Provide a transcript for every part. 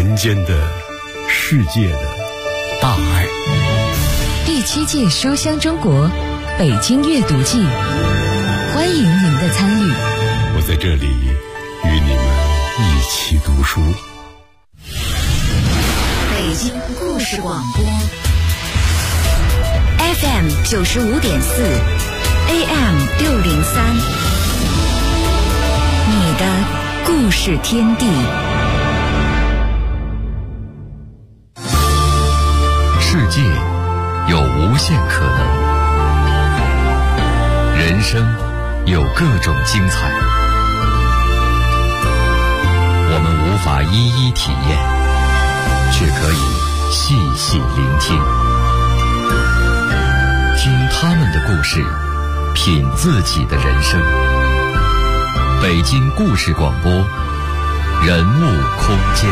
人间的、世界的大爱。 第7届书香中国北京阅读季，欢迎您的参与。 我在这里与你们一起读书。 北京故事广播 FM 95.4 AM 603，你的故事天地。 世界有无限可能，人生有各种精彩，我们无法一一体验，却可以细细聆听，听他们的故事，品自己的人生。北京故事广播，人物空间。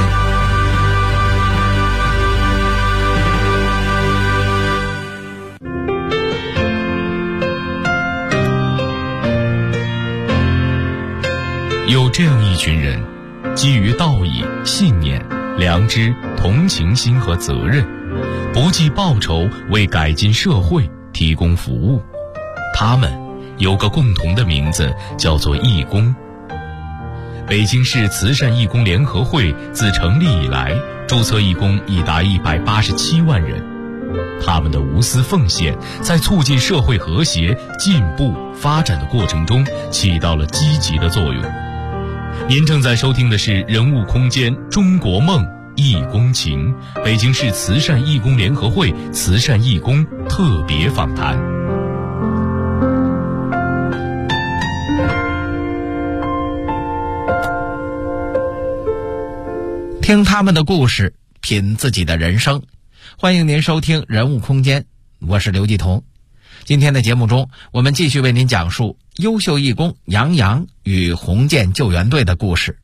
有这样一群人，基于道义、信念、良知、同情心和责任，不计报酬为改进社会提供服务。他们有个共同的名字，叫做义工。北京市慈善义工联合会自成立以来，注册义工已达187万人。他们的无私奉献，在促进社会和谐、进步、发展的过程中起到了积极的作用。您正在收听的是《人物空间·中国梦·义工情》北京市慈善义工联合会慈善义工特别访谈。 听他们的故事，品自己的人生。欢迎您收听《人物空间》，我是刘继彤。今天的节目中，我们继续为您讲述优秀义工杨洋与红箭救援队的故事。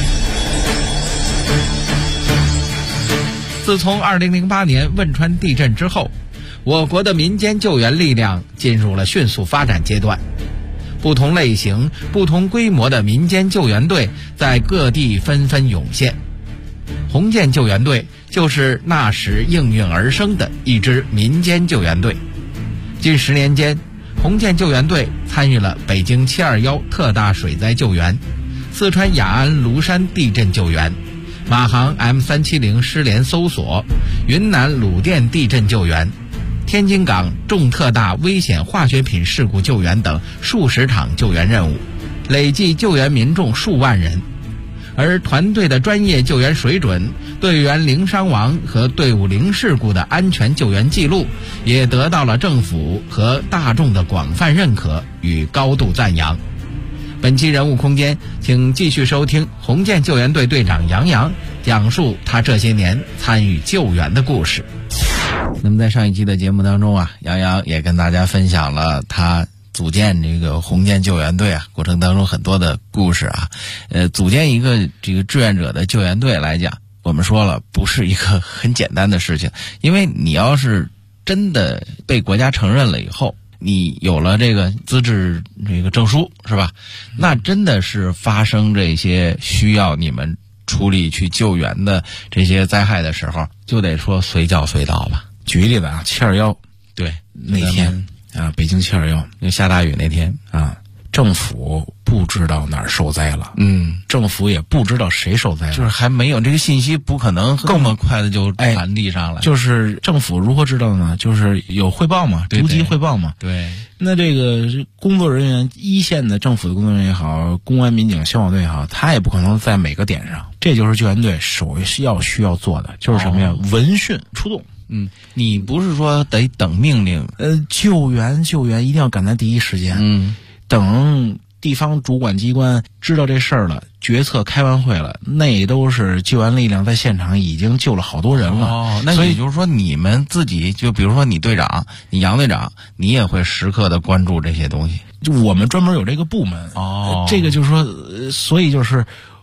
自从2008年汶川地震之后，我国的民间救援力量进入了迅速发展阶段。不同类型、不同规模的民间救援队在各地纷纷涌现。红箭救援队就是那时应运而生的一支民间救援队。近10年间，红箭救援队参与了北京721特大水灾救援、四川雅安芦山地震救援、马航 M370失联搜索、云南鲁甸地震救援、天津港重特大危险化学品事故救援等数十场救援任务，累计救援民众数万人。而团队的专业救援水准、队员零伤亡和队伍零事故的安全救援记录，也得到了政府和大众的广泛认可与高度赞扬。本期人物空间，请继续收听红箭救援队队长杨洋讲述他这些年参与救援的故事。那么在上一期的节目当中杨洋也跟大家分享了他组建这个红箭救援队过程当中很多的故事组建一个这个志愿者的救援队来讲，我们说了不是一个很简单的事情，因为你要是真的被国家承认了以后，你有了这个资质这个证书是吧？那真的是发生这些需要你们处理去救援的这些灾害的时候，就得说随叫随到吧。 举个例子721 对那天北京721 就下大雨那天政府不知道哪儿受灾了，政府也不知道谁受灾了， 就是还没有这个信息，不可能这么快的就传递上来。 就是政府如何知道呢？就是有汇报嘛，逐级汇报嘛。 对， 那这个工作人员，一线的政府的工作人员也好，公安民警、消防队也好，他也不可能在每个点上。这就是救援队首要需要做的，就是什么呀？闻讯出动。 你不是说得等命令？ 救援一定要赶在第一时间。等地方主管机关知道这事儿了，决策开完会了，那都是救援力量在现场已经救了好多人了。 那也就是说你们自己，就比如说你队长，你杨队长，你也会时刻的关注这些东西。 就我们专门有这个部门。这个就是说，所以就是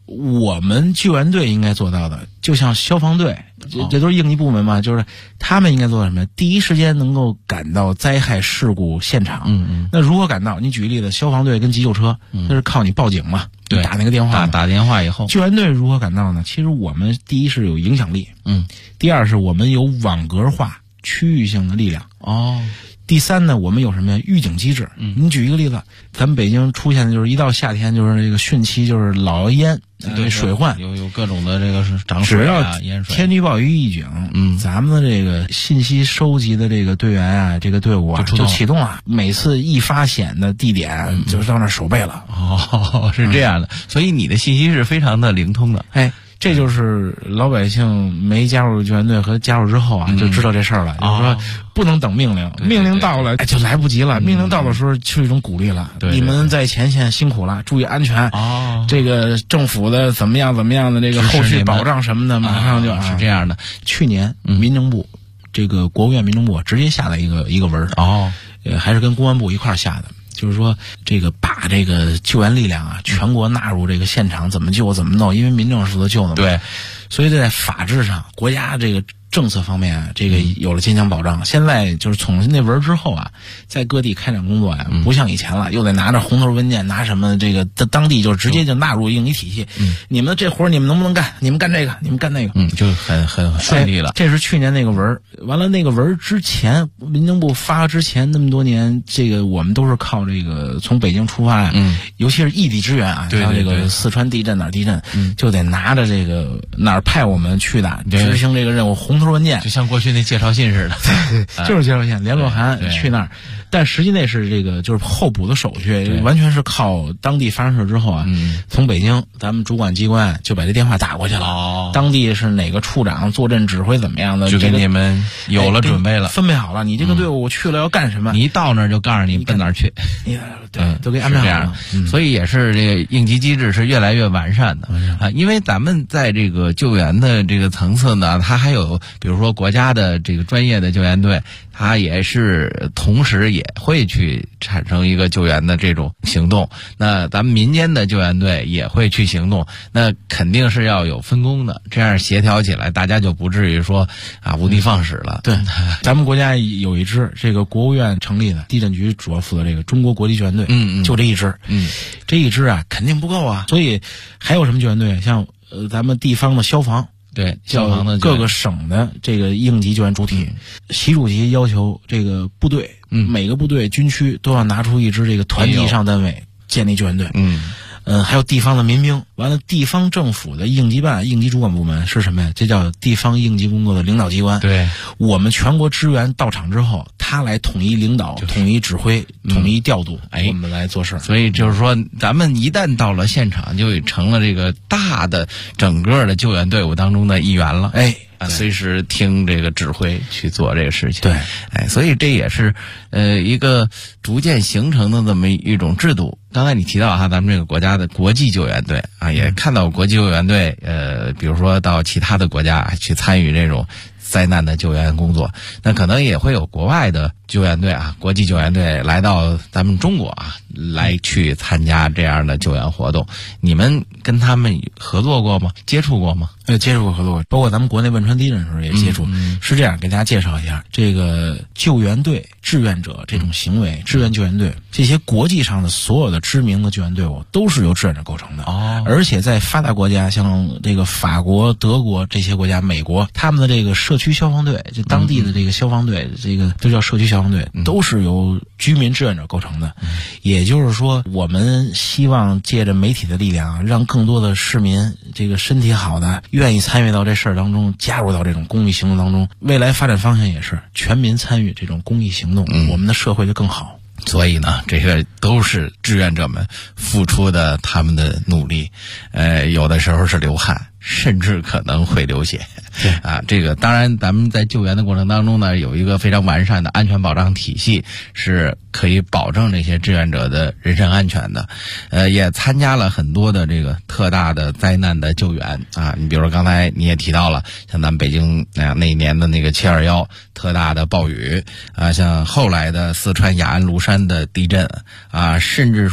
我们救援队应该做到的，就像消防队，这都是应急部门嘛，就是他们应该做到什么？第一时间能够赶到灾害事故现场。那如何赶到？你举个例子，消防队跟急救车，那是靠你报警嘛， 对， 打那个电话， 打电话以后， 救援队如何赶到呢？其实我们第一是有影响力，第二是我们有网格化区域性的力量。第三呢，我们有什么呀？预警机制。你举一个例子，咱们北京出现的就是一到夏天就是这个汛期，就是老熬淹，水患， 有各种的这个涨水啊、淹水。 天气预报一预警，咱们的这个信息收集的这个队员啊，这个队伍啊就启动了。每次一发险的地点，就到那儿守备了。 是这样的，所以你的信息是非常的灵通的。 这就是老百姓没加入救援队和加入之后啊，就知道这事儿了。就是说，不能等命令，命令到了就来不及了。命令到的时候是一种鼓励了。你们在前线辛苦了，注意安全。这个政府的怎么样的这个后续保障什么的，马上就是这样的。 去年民政部这个国务院民政部直接下的一个文还是跟公安部一块儿下的。就是说，这个把这个救援力量啊，全国纳入这个现场，怎么救怎么弄，因为民政是负责救的嘛。 对， 所以在法制上，国家这个政策方面啊，这个有了坚强保障。现在就是从那文之后啊，在各地开展工作呀，不像以前了，又得拿着红头文件，拿什么这个当地就直接就纳入应急体系。你们这活你们能不能干？你们干这个，你们干那个， 就很顺利了。 这是去年那个文，完了那个文之前，民政部发之前那么多年，这个我们都是靠这个从北京出发呀，尤其是异地支援啊，像这个四川地震哪儿地震，就得拿着这个哪儿派我们去的执行这个任务，红头文件， 就像过去那介绍信似的， 就是介绍信、联络函去那儿。但实际那是这个就是候补的手续，完全是靠当地发生事之后啊，从北京咱们主管机关就把这电话打过去了。当地是哪个处长坐镇指挥怎么样的， 就给你们有了准备了， 分配好了。你这个队伍去了要干什么？ 你一到那儿就告诉你奔哪儿去， 对，都给安排好了。 所以也是这个应急机制是越来越完善的啊。因为咱们在这个救援的这个层次呢，它还有比如说国家的这个专业的救援队，它也是同时也会去产生一个救援的这种行动。那咱们民间的救援队也会去行动，那肯定是要有分工的，这样协调起来，大家就不至于说无的放矢了。 对，咱们国家有一支这个国务院成立的地震局，主要负责这个中国国际救援队，就这一支，这一支啊肯定不够啊，所以还有什么救援队？像咱们地方的消防。 对，消防的各个省的这个应急救援主体，习主席要求这个部队，每个部队军区都要拿出一支这个团级以上单位建立救援队。还有地方的民兵，完了地方政府的应急办、应急主管部门是什么呀？这叫地方应急工作的领导机关。 对， 我们全国支援到场之后，他来统一领导、统一指挥、统一调度，我们来做事。 所以就是说，咱们一旦到了现场，就成了这个大的整个的救援队伍当中的一员了。随时听这个指挥去做这个事情。 对， 所以这也是一个逐渐形成的这么一种制度。刚才你提到咱们这个国家的国际救援队也看到国际救援队比如说到其他的国家去参与这种灾难的救援工作，那可能也会有国外的救援队国际救援队来到咱们中国来去参加这样的救援活动。你们跟他们合作过吗？接触过吗？ 接触过，合作过，包括咱们国内汶川地震的时候也接触。是这样，给大家介绍一下这个救援队、志愿者这种行为，志愿救援队这些国际上的所有的知名的救援队伍都是由志愿者构成的。而且在发达国家，像这个法国、德国这些国家，美国，他们的这个社区消防队，就当地的这个消防队，这个都叫社区消防队，都是由居民志愿者构成的。也就是说，我们希望借着媒体的力量，让更多的市民这个身体好的愿意参与到这事儿当中，加入到这种公益行动当中。未来发展方向也是全民参与这种公益行动，我们的社会就更好。 所以呢，这个都是志愿者们付出的他们的努力，有的时候是流汗，甚至可能会流血。这个当然咱们在救援的过程当中呢，有一个非常完善的安全保障体系，是可以保证这些志愿者的人身安全的。也参加了很多的这个特大的灾难的救援你比如说刚才你也提到了，像咱们北京那一年的那个721特大的暴雨像后来的四川雅安庐山的地震甚至说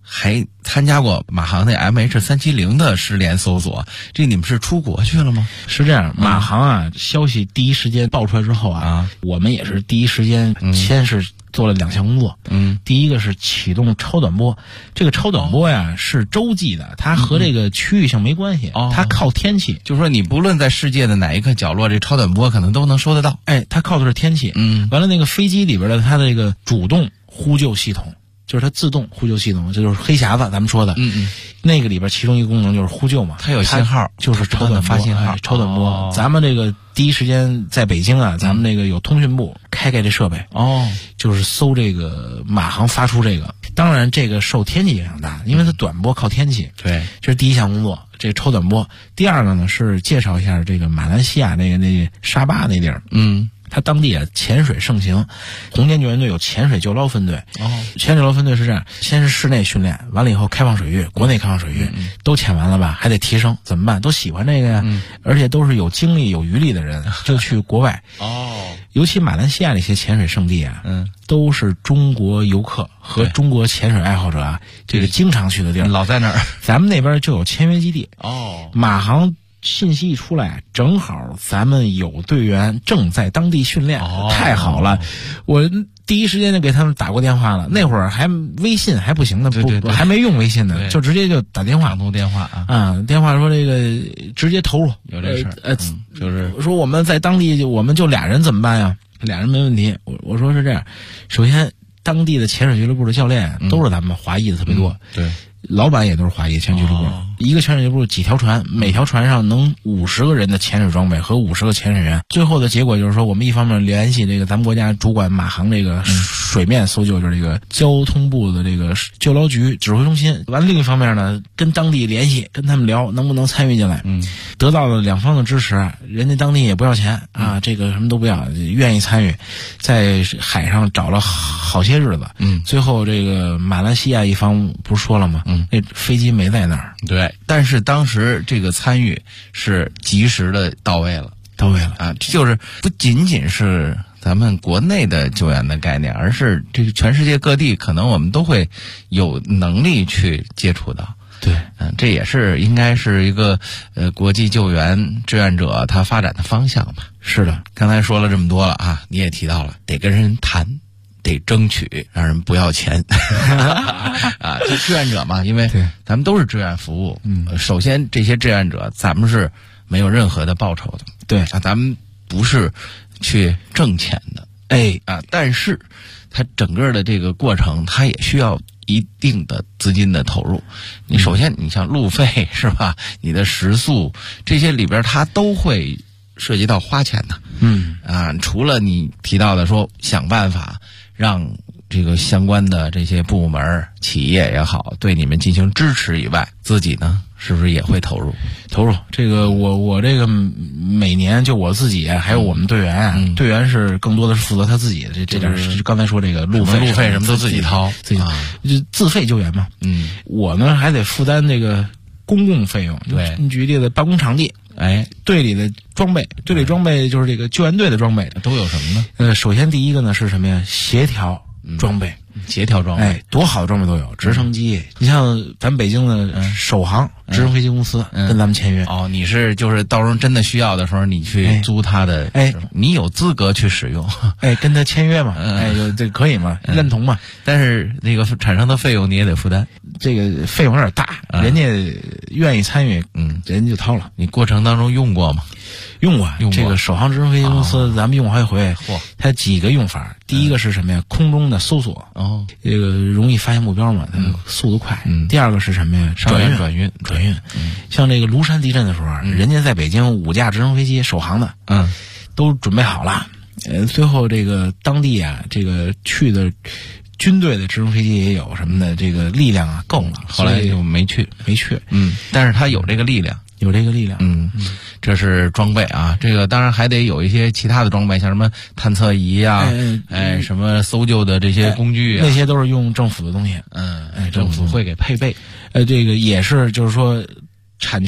还参加过马航那 MH370的失联搜索，这你们是出国去了吗？ 是这样，马航啊，消息第一时间爆出来之后啊，我们也是第一时间先是做了2项工作。第一个是启动超短波，这个超短波呀是洲际的，它和这个区域性没关系，它靠天气， 就是说你不论在世界的哪一个角落，这超短波可能都能收得到。 它靠的是天气。完了那个飞机里边的它的这个主动呼救系统。就是它自动呼救系统，这就是黑匣子咱们说的，那个里边其中一个功能就是呼救嘛， 它有信号， 就是超短发信号， 超短波。咱们这个第一时间在北京啊，咱们这个有通讯部开这设备，就是搜这个马航发出这个，当然这个受天气影响大，因为它短波靠天气。 对， 这是第一项工作，这个超短波。第二个呢是介绍一下这个马来西亚那沙巴那地儿，它当地啊潜水盛行，红间救援队有潜水救捞分队。潜水救捞分队是这样，先是室内训练，完了以后开放水域，国内开放水域都潜完了吧，还得提升，怎么办？都喜欢这个呀，而且都是有精力有余力的人，就去国外。尤其马来西亚那些潜水圣地啊，都是中国游客和中国潜水爱好者啊，这个经常去的地儿， 老在那儿。 咱们那边就有签约基地。马航信息一出来，正好咱们有队员正在当地训练，太好了！我第一时间就给他们打过电话了。那会儿还微信还不行呢，还没用微信呢，就直接就打电话， 长途电话电话说这个直接投入， 有这事儿，就是说我们在当地我们就俩人怎么办呀？2人没问题。我说是这样，首先当地的潜水俱乐部的教练都是咱们华裔的特别多， 对。 老板也都是华裔潜水俱乐部，一个潜水俱乐部几条船，每条船上能50个人的潜水装备和50个潜水员。最后的结果就是说，我们一方面联系这个咱们国家主管马航这个水面搜救，就是这个交通部的这个救捞局指挥中心。完另一方面呢，跟当地联系，跟他们聊能不能参与进来。得到了2方的支持，人家当地也不要钱啊，这个什么都不要，愿意参与，在海上找了好些日子。最后这个马来西亚一方不是说了吗？那飞机没在那儿。 对，但是当时这个参与是及时的到位了啊！就是不仅仅是咱们国内的救援的概念，而是这个全世界各地可能我们都会有能力去接触到。 对， 这也是应该是一个国际救援志愿者他发展的方向吧。 是的， 刚才说了这么多了啊，你也提到了得跟人谈。得争取让人不要钱这志愿者嘛，因为咱们都是志愿服务。首先这些志愿者咱们是没有任何的报酬的， 对咱们不是去挣钱的，但是它整个的这个过程，它也需要一定的资金的投入。你首先你像路费是吧，你的食宿这些里边它都会涉及到花钱的。除了你提到的说想办法让这个相关的这些部门企业也好对你们进行支持以外，自己呢是不是也会投入？ 这个我这个每年就我自己还有我们队员队员是更多的是负责他自己的这点，刚才说这个路费什么都自己掏， 自费救援嘛。我呢还得负担这个公共费用。 对， 你举例子，办公场地，队里的装备，队里装备就是这个救援队的装备都有什么呢？ 首先第一个呢是什么呀？协调装备。多好的装备都有，直升机。你像咱北京的首航直升飞机公司跟咱们签约。 你是就是到时候真的需要的时候，你去租他的，你有资格去使用， 跟他签约嘛，这可以嘛，认同嘛。 但是那个产生的费用你也得负担， 这个费用有点大，人家愿意参与，人家就掏了。 你过程当中用过吗？ 用过这个首航直升飞机公司，咱们用过好几回。它几个用法，第一个是什么呀？空中的搜索，这个容易发现目标嘛，它速度快。第二个是什么呀？ 转运。 像这个庐山地震的时候，人家在北京5架直升飞机首航的，都准备好了。最后这个当地啊，这个去的军队的直升飞机也有什么的，这个力量够了， 后来就没去。但是他有这个力量。这是装备啊，这个当然还得有一些其他的装备，像什么探测仪啊，什么搜救的这些工具啊， 那些都是用政府的东西。 政府会给配备。 这个也是就是说产权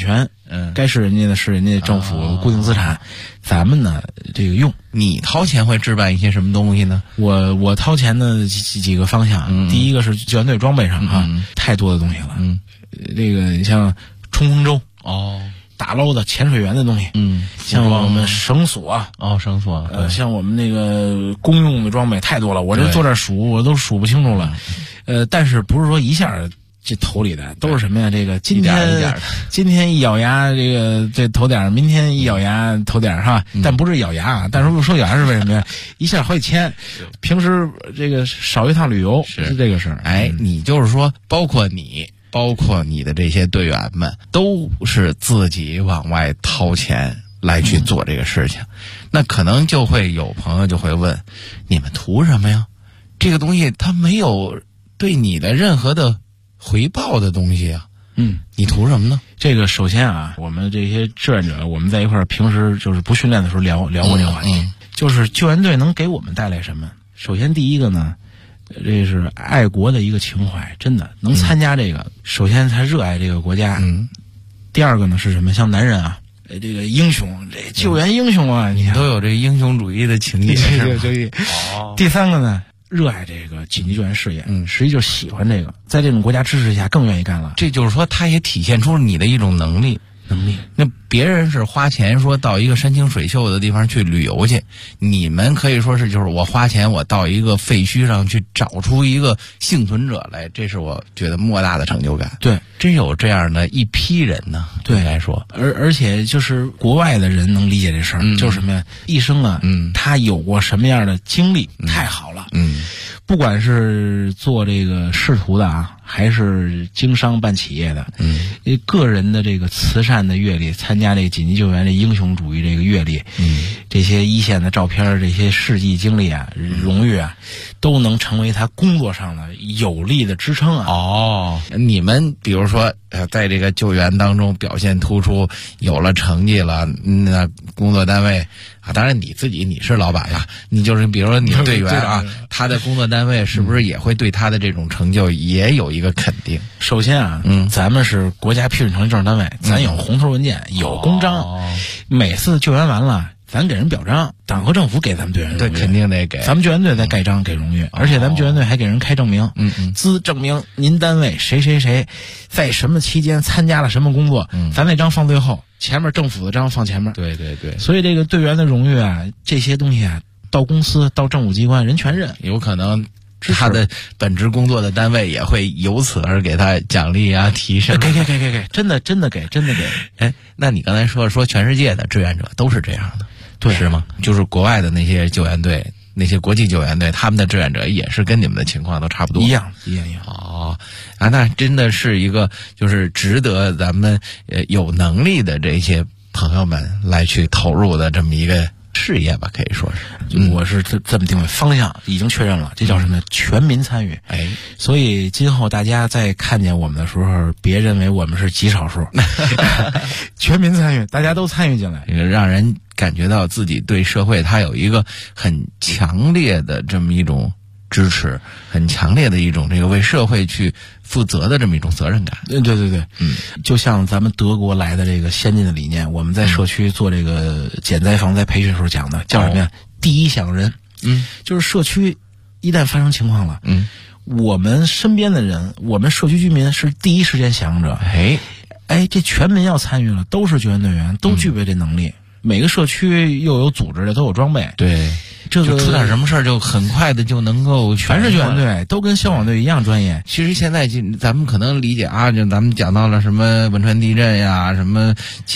该是人家的是人家政府固定资产，咱们呢这个用。 你掏钱会置办一些什么东西呢？ 我掏钱的几个方向，第一个是救援队装备上太多的东西了，这个你像冲锋舟打捞的潜水员的东西，像我们绳索绳索， 像我们那个公用的装备太多了，我这坐这数我都数不清楚了，但是不是说一下这头里的都是什么呀？这个今天一咬牙，这头点，明天一咬牙头点哈，但不是咬牙，但是不说咬牙是为什么呀？一下好几千，平时这个少一趟旅游是这个事儿。 你就是说，包括你的这些队员们，都是自己往外掏钱来去做这个事情，那可能就会有朋友就会问，你们图什么呀？这个东西它没有对你的任何的回报的东西啊，你图什么呢？ 这个首先我们这些志愿者，我们在一块儿平时就是不训练的时候聊过这个话题，就是救援队能给我们带来什么？首先第一个呢，这是爱国的一个情怀，真的能参加这个，首先他热爱这个国家，第二个呢是什么？像男人这个英雄，这救援英雄你都有这英雄主义的情节， 第三个呢，热爱这个紧急救援事业，实际就是喜欢这个，在这种国家支持下更愿意干了。 这就是说，他也体现出你的一种能力。那别人是花钱说到一个山清水秀的地方去旅游去，你们可以说是就是我花钱我到一个废墟上去找出一个幸存者来，这是我觉得莫大的成就感。 对， 真有这样的一批人呢。 对， 来说， 而且就是国外的人能理解这事儿，就是什么呀？一生他有过什么样的经历，太好了。不管是做这个仕途的还是经商办企业的，个人的这个慈善的阅历，参加这个紧急救援这英雄主义这个阅历，这些一线的照片，这些事迹经历荣誉都能成为他工作上的有力的支撑你们比如说在这个救援当中表现突出，有了成绩了，那工作单位当然你自己你是老板了，你就是比如说你队员他的工作单位是不是也会对他的这种成就也有一个肯定？ 首先咱们是国家批准成立政治单位，咱有红头文件，有公章，每次救援完了咱给人表彰，党和政府给咱们队员荣誉， 对，肯定得给。 咱们救援队再盖章给荣誉，而且咱们救援队还给人开证明，资证明您单位谁谁谁在什么期间参加了什么工作，咱那章放最后，前面政府的章放前面。 对。 所以这个队员的荣誉这些东西到公司到政府机关人全认， 有可能他的本职工作的单位也会由此而给他奖励提升。 给，真的给。 那你刚才说全世界的志愿者都是这样的， 对， 是吗？就是国外的那些救援队，那些国际救援队，他们的志愿者也是跟你们的情况都差不多， 一样。 那真的是一个就是值得咱们有能力的这些朋友们来去投入的这么一个事业吧，可以说是。 我是这么定位，方向已经确认了，这叫什么？全民参与。所以今后大家在看见我们的时候，别认为我们是极少数，全民参与，大家都参与进来， 让人感觉到自己对社会它有一个很强烈的这么一种支持，很强烈的一种这个为社会去负责的这么一种责任感。 对，就像咱们德国来的这个先进的理念，我们在社区做这个减灾防灾培训时候讲的，叫什么呀？第一响人。就是社区一旦发生情况了，我们身边的人，我们社区居民是第一时间响应者。这全民要参与了，都是救援队员，都具备这能力。每个社区又有组织的，都有装备。 对，这个就出点什么事儿，就很快的就能够全是救援队，都跟消防队一样专业。 其实现在咱们可能理解就咱们讲到了什么汶川地震呀，什么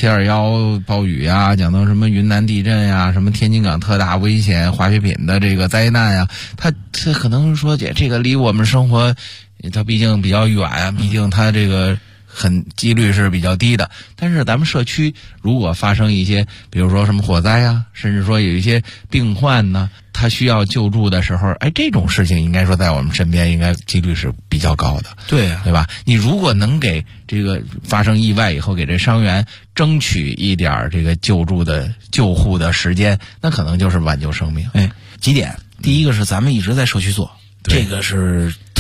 721暴雨呀，讲到什么云南地震呀，什么天津港特大危险化学品的这个灾难呀，它可能说这个离我们生活，它毕竟比较远，毕竟它这个几率是比较低的。但是咱们社区如果发生一些比如说什么火灾甚至说有一些病患呢，他需要救助的时候，这种事情应该说在我们身边应该几率是比较高的。 对吧？你如果能给这个发生意外以后给这伤员争取一点这个救护的时间，那可能就是挽救生命。 几点？第一个是咱们一直在社区做，这个是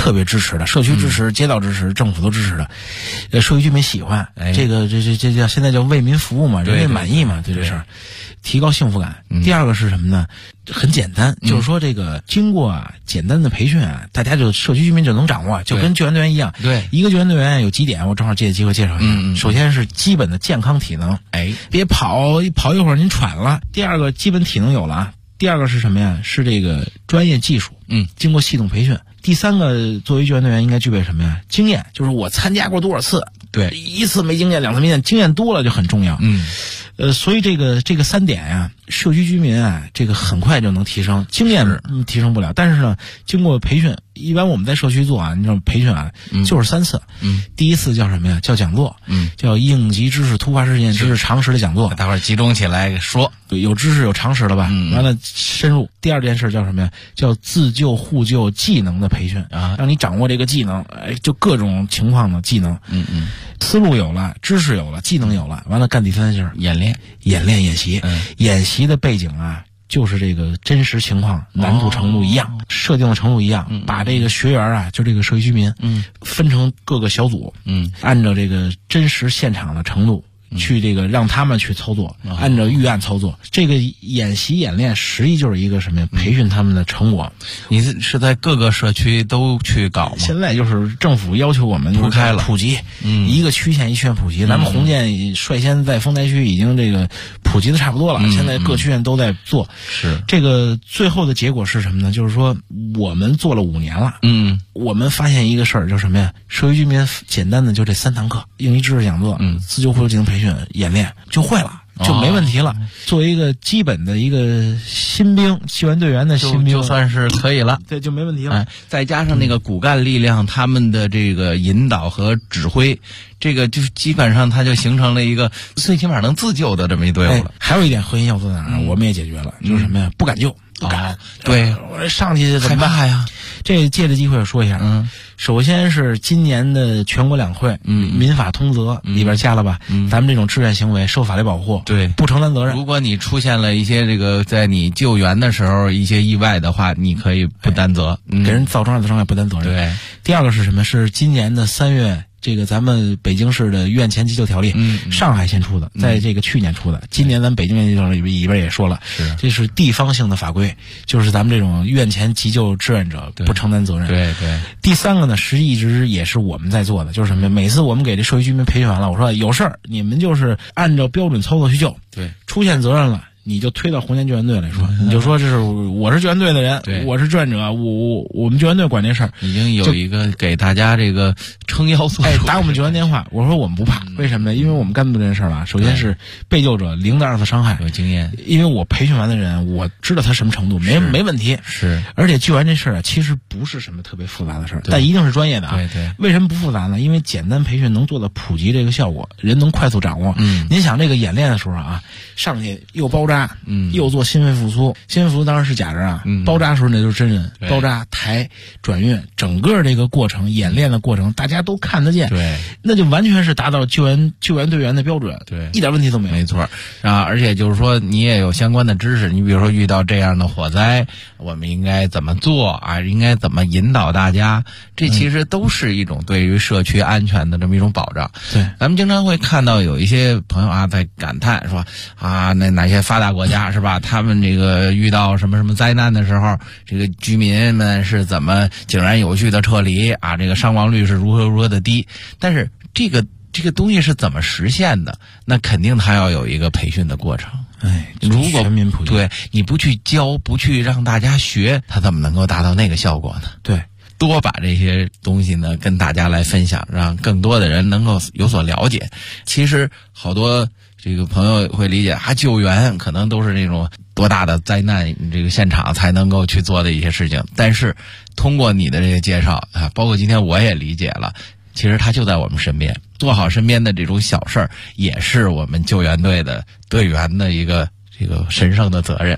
特别支持的，社区支持、街道支持、政府都支持的，社区居民喜欢，这个这叫现在叫为民服务嘛，人民满意嘛，对这事儿，提高幸福感。第二个是什么呢？很简单，就是说这个经过简单的培训大家就社区居民就能掌握，就跟救援队员一样。 对， 一个救援队员有几点，我正好借机会介绍一下。首先是基本的健康体能，别跑一会儿您喘了。第二个基本体能有了。第二个是什么呀？是这个专业技术，经过系统培训。第三个，作为救援队员应该具备什么呀？经验，就是我参加过多少次， 对， 一次没经验，两次没经验，经验多了就很重要。所以这个3点呀，社区居民这个很快就能提升，经验提升不了，但是呢，经过培训，一般我们在社区做你知道培训就是3次。第一次叫什么呀？叫讲座，叫应急知识突发事件知识常识的讲座， 大伙儿集中起来说， 有知识有常识了吧？完了深入。第二件事叫什么呀？叫自救互救技能的培训让你掌握这个技能，就各种情况的技能。思路有了，知识有了，技能有了，完了干第三件事，演习。演习的背景就是这个真实情况，难度程度一样，设定的程度一样，把这个学员就这个社区居民分成各个小组，按照这个真实现场的程度去这个让他们去操作，按照预案操作。这个演习演练实际就是一个什么呀？培训他们的成果。 你是在各个社区都去搞吗？ 现在就是政府要求我们铺开了普及，一个区县一区县普及。咱们红建率先在丰台区已经这个普及的差不多了，现在各区县都在做。 是这个最后的结果是什么呢？就是说我们做了5年了，我们发现一个事儿，就是什么呀？社区居民简单的就这3堂课，应急知识讲座，自救互救技能培训演练就会了。就没问题了。作为一个基本的一个新兵，救援队员的新兵， 就算是可以了。 对，就没问题了。 再加上那个骨干力量，他们的这个引导和指挥，这个就是基本上它就形成了一个最起码能自救的这么一队伍了。 还有一点核心要素在哪儿？我们也解决了，就是什么呀？不敢救。不敢， 对， 我上去怎么办害怕呀？ 这借着机会说一下，首先是今年的全国两会，民法通则里边加了吧，咱们这种志愿行为受法律保护， 对， 不承担责任。 如果你出现了一些这个在你救援的时候一些意外的话，你可以不担责， 给人造成2次伤害不担责任。 对， 第二个是什么？是今年的3月。这个咱们北京市的院前急救条例，上海先出的，在这个去年出的，今年咱们北京院前急救里边也说了，这是地方性的法规，就是咱们这种院前急救志愿者不承担责任。 对对。 第3个呢，实际一直也是我们在做的，就是什么？每次我们给这社区居民培训完了，我说有事儿你们就是按照标准操作去救， 对， 出现责任了。你就推到红建救援队来说，你就说这是我是救援队的人，我是志愿者，我们救援队管这事儿， 已经有一个给大家这个撑腰做出。 打我们救援电话，我说我们不怕，为什么呢？因为我们干的这件事儿吧，首先是被救者0的2次伤害， 有经验， 因为我培训完的人，我知道他什么程度，没问题。 是， 而且救援这事儿其实不是什么特别复杂的事儿，但一定是专业的啊。 对对。 为什么不复杂呢？因为简单培训能做到普及这个效果，人能快速掌握。您想这个演练的时候上去又包扎，又做心肺复苏，心肺复苏当然是假人包扎的时候那就是真人，包扎、抬、转运，整个这个过程演练的过程，大家都看得见， 对， 那就完全是达到救援队员的标准， 对， 一点问题都没有。 没错而且就是说你也有相关的知识，你比如说遇到这样的火灾，我们应该怎么做应该怎么引导大家，这其实都是一种对于社区安全的这么一种保障。 对， 咱们经常会看到有一些朋友在感叹说那哪些发达国家是吧？他们这个遇到什么灾难的时候，这个居民们是怎么井然有序的撤离这个伤亡率是如何的低。但是这个东西是怎么实现的？那肯定它要有一个培训的过程。如果全民普及， 对你不去教，不去让大家学，它怎么能够达到那个效果呢？ 对， 多把这些东西呢跟大家来分享，让更多的人能够有所了解。其实好多这个朋友会理解救援可能都是那种多大的灾难这个现场才能够去做的一些事情，但是通过你的这个介绍包括今天我也理解了，其实它就在我们身边，做好身边的这种小事儿，也是我们救援队的队员的一个这个神圣的责任。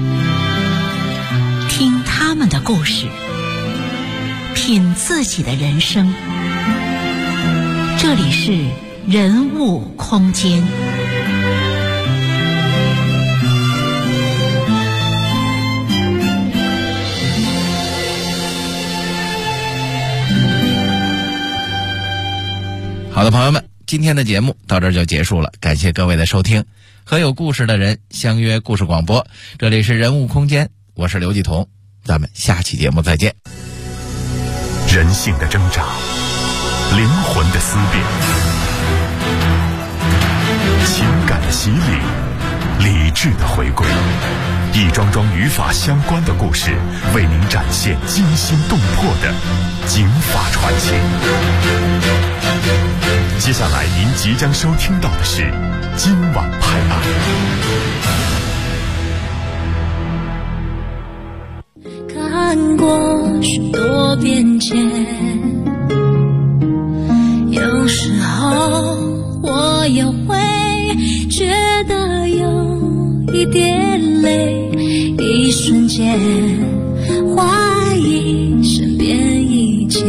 听他们的故事，品自己的人生。这里是人物空间。 的，朋友们，今天的节目到这儿就结束了，感谢各位的收听。和有故事的人相约故事广播，这里是人物空间，我是刘继彤，咱们下期节目再见。 人性的挣扎，灵魂的思辨，情感的洗礼，理智的回归，一桩桩与法相关的故事，为您展现惊心动魄的警法传奇。接下来您即将收听到的是今晚拍案。 看过许多变迁，有时候我也会觉得有一点累，一瞬间怀疑身边一切。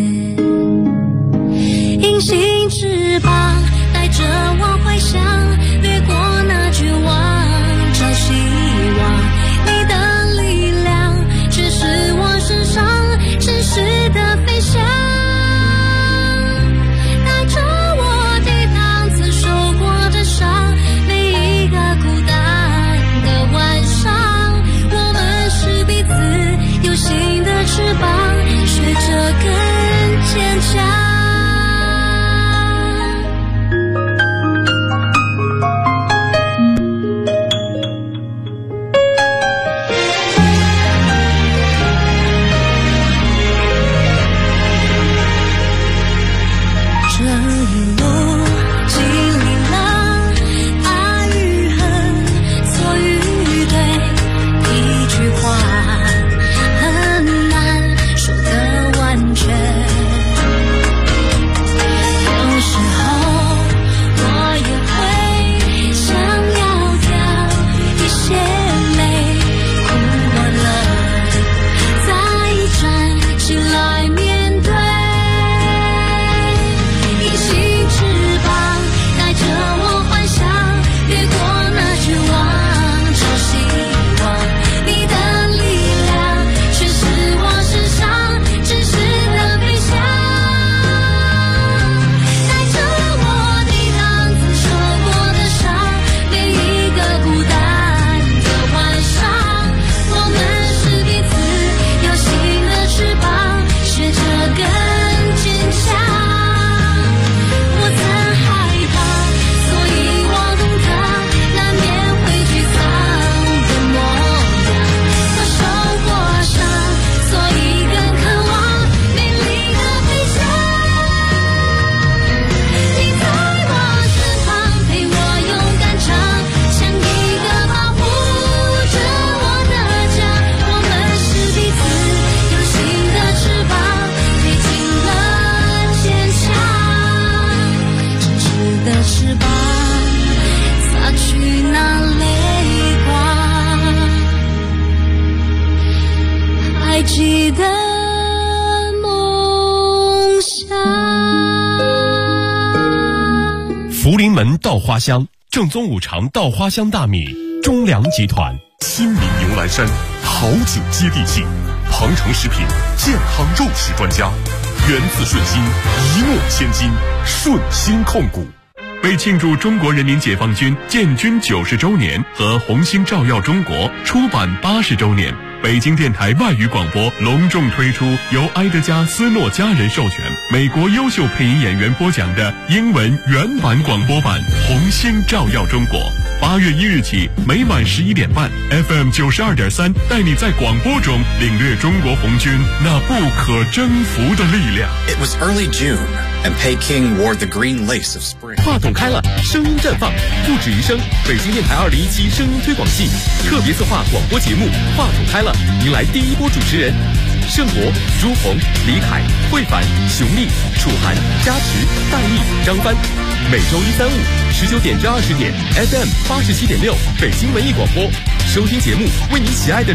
隐形翅膀带着我回想，掠过那绝望，找希望。你的力量却是我身上真实的飞翔，带着我抵挡曾受过的伤，每一个孤单的晚上，我们是彼此有新的翅膀，学着更坚强。记得梦想。 福临门稻花香，正宗五常稻花香大米，中粮集团。亲民牛栏山，好酒接地气。鹏程食品，健康肉食专家。源自顺心，一诺千金，顺心控股。为庆祝中国人民解放军建军90周年和红星照耀中国出版80周年，北京电台外语广播隆重推出由埃德加·斯诺家人授权、美国优秀配音演员播讲的英文原版广播版《红星照耀中国》。8月1日起，每晚11点半 ，FM 92.3带你在广播中领略中国红军那不可征服的力量。 It was early June, and Peking wore the green lace of spring. 话筒开了，声音绽放，不止一声。北京电台2017声音推广季特别策划广播节目《话筒开了》，迎来第一波主持人盛博、朱红、李凯、慧凡、熊丽、楚涵、加持、戴丽、张帆。每周1、3、5 19点至20点 FM 87.6北京文艺广播，收听节目，为你喜爱的